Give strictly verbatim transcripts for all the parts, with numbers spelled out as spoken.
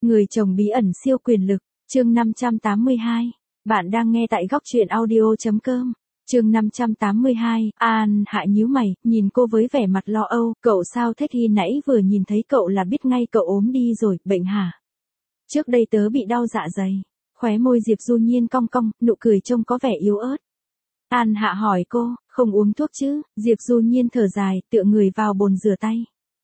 Người chồng bí ẩn siêu quyền lực, chương năm trăm tám mươi hai. Bạn đang nghe tại góc truyện audio chấm com. Chương năm trăm tám mươi hai, An Hạ nhíu mày, nhìn cô với vẻ mặt lo âu, cậu sao thế, khi nãy vừa nhìn thấy cậu là biết ngay cậu ốm đi rồi, bệnh hả? Trước đây tớ bị đau dạ dày. Khóe môi Diệp Du Nhiên cong cong, nụ cười trông có vẻ yếu ớt. An Hạ hỏi cô, không uống thuốc chứ? Diệp Du Nhiên thở dài, tựa người vào bồn rửa tay.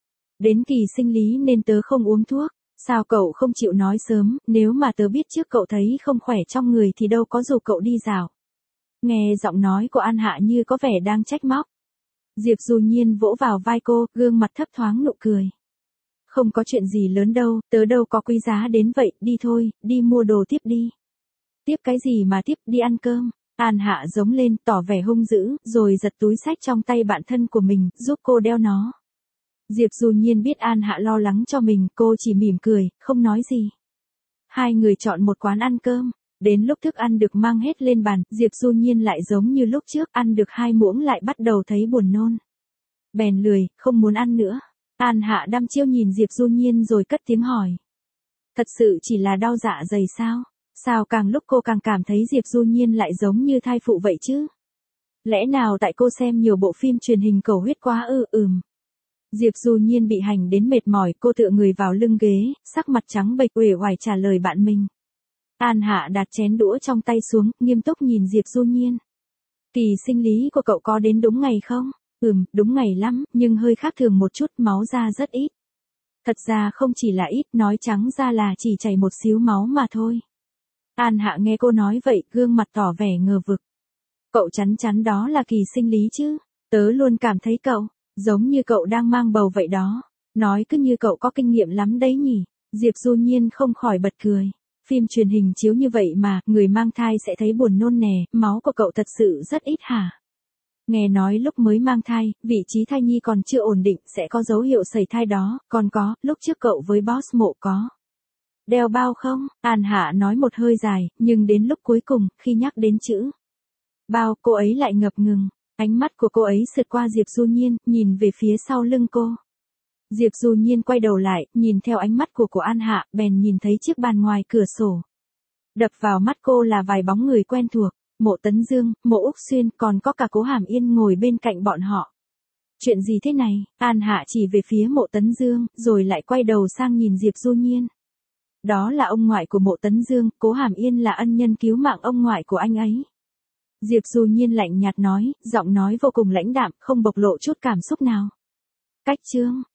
Đến kỳ sinh lý nên tớ không uống thuốc. Sao cậu không chịu nói sớm, nếu mà tớ biết trước cậu thấy không khỏe trong người thì đâu có rủ cậu đi dạo. Nghe giọng nói của An Hạ như có vẻ đang trách móc. Diệp Du Nhiên vỗ vào vai cô, gương mặt thấp thoáng nụ cười. Không có chuyện gì lớn đâu, tớ đâu có quý giá đến vậy, đi thôi, đi mua đồ tiếp đi. Tiếp cái gì mà tiếp, đi ăn cơm. An Hạ giống lên, tỏ vẻ hung dữ, rồi giật túi xách trong tay bạn thân của mình, giúp cô đeo nó. Diệp Du Nhiên biết An Hạ lo lắng cho mình, cô chỉ mỉm cười, không nói gì. Hai người chọn một quán ăn cơm. Đến lúc thức ăn được mang hết lên bàn, Diệp Du Nhiên lại giống như lúc trước, ăn được hai muỗng lại bắt đầu thấy buồn nôn. Bèn lười, không muốn ăn nữa. An Hạ đăm chiêu nhìn Diệp Du Nhiên rồi cất tiếng hỏi. Thật sự chỉ là đau dạ dày sao? Sao càng lúc cô càng cảm thấy Diệp Du Nhiên lại giống như thai phụ vậy chứ? Lẽ nào tại cô xem nhiều bộ phim truyền hình cầu huyết quá ư? Ừm. Diệp Du Nhiên bị hành đến mệt mỏi, cô tựa người vào lưng ghế, sắc mặt trắng bệch uể oải trả lời bạn mình. An Hạ đặt chén đũa trong tay xuống, nghiêm túc nhìn Diệp Du Nhiên. Kỳ sinh lý của cậu có đến đúng ngày không? Ừm, đúng ngày lắm, nhưng hơi khác thường một chút, máu ra rất ít. Thật ra không chỉ là ít, nói trắng ra là chỉ chảy một xíu máu mà thôi. An Hạ nghe cô nói vậy, gương mặt tỏ vẻ ngờ vực. Cậu chắn chắn đó là kỳ sinh lý chứ? Tớ luôn cảm thấy cậu, giống như cậu đang mang bầu vậy đó. Nói cứ như cậu có kinh nghiệm lắm đấy nhỉ? Diệp Du Nhiên không khỏi bật cười. Phim truyền hình chiếu như vậy mà, người mang thai sẽ thấy buồn nôn nè, máu của cậu thật sự rất ít hả? Nghe nói lúc mới mang thai, vị trí thai nhi còn chưa ổn định, sẽ có dấu hiệu sẩy thai đó, còn có, lúc trước cậu với boss Mộ có đeo bao không? An Hạ nói một hơi dài, nhưng đến lúc cuối cùng, khi nhắc đến chữ bao, cô ấy lại ngập ngừng. Ánh mắt của cô ấy sượt qua Diệp Du Nhiên, nhìn về phía sau lưng cô. Diệp Du Nhiên quay đầu lại, nhìn theo ánh mắt của của An Hạ, bèn nhìn thấy chiếc bàn ngoài cửa sổ. Đập vào mắt cô là vài bóng người quen thuộc, Mộ Tấn Dương, Mộ Úc Xuyên, còn có cả Cố Hàm Yên ngồi bên cạnh bọn họ. Chuyện gì thế này? An Hạ chỉ về phía Mộ Tấn Dương, rồi lại quay đầu sang nhìn Diệp Du Nhiên. Đó là ông ngoại của Mộ Tấn Dương, Cố Hàm Yên là ân nhân cứu mạng ông ngoại của anh ấy. Diệp Du Nhiên lạnh nhạt nói, giọng nói vô cùng lãnh đạm, không bộc lộ chút cảm xúc nào. Cách chương,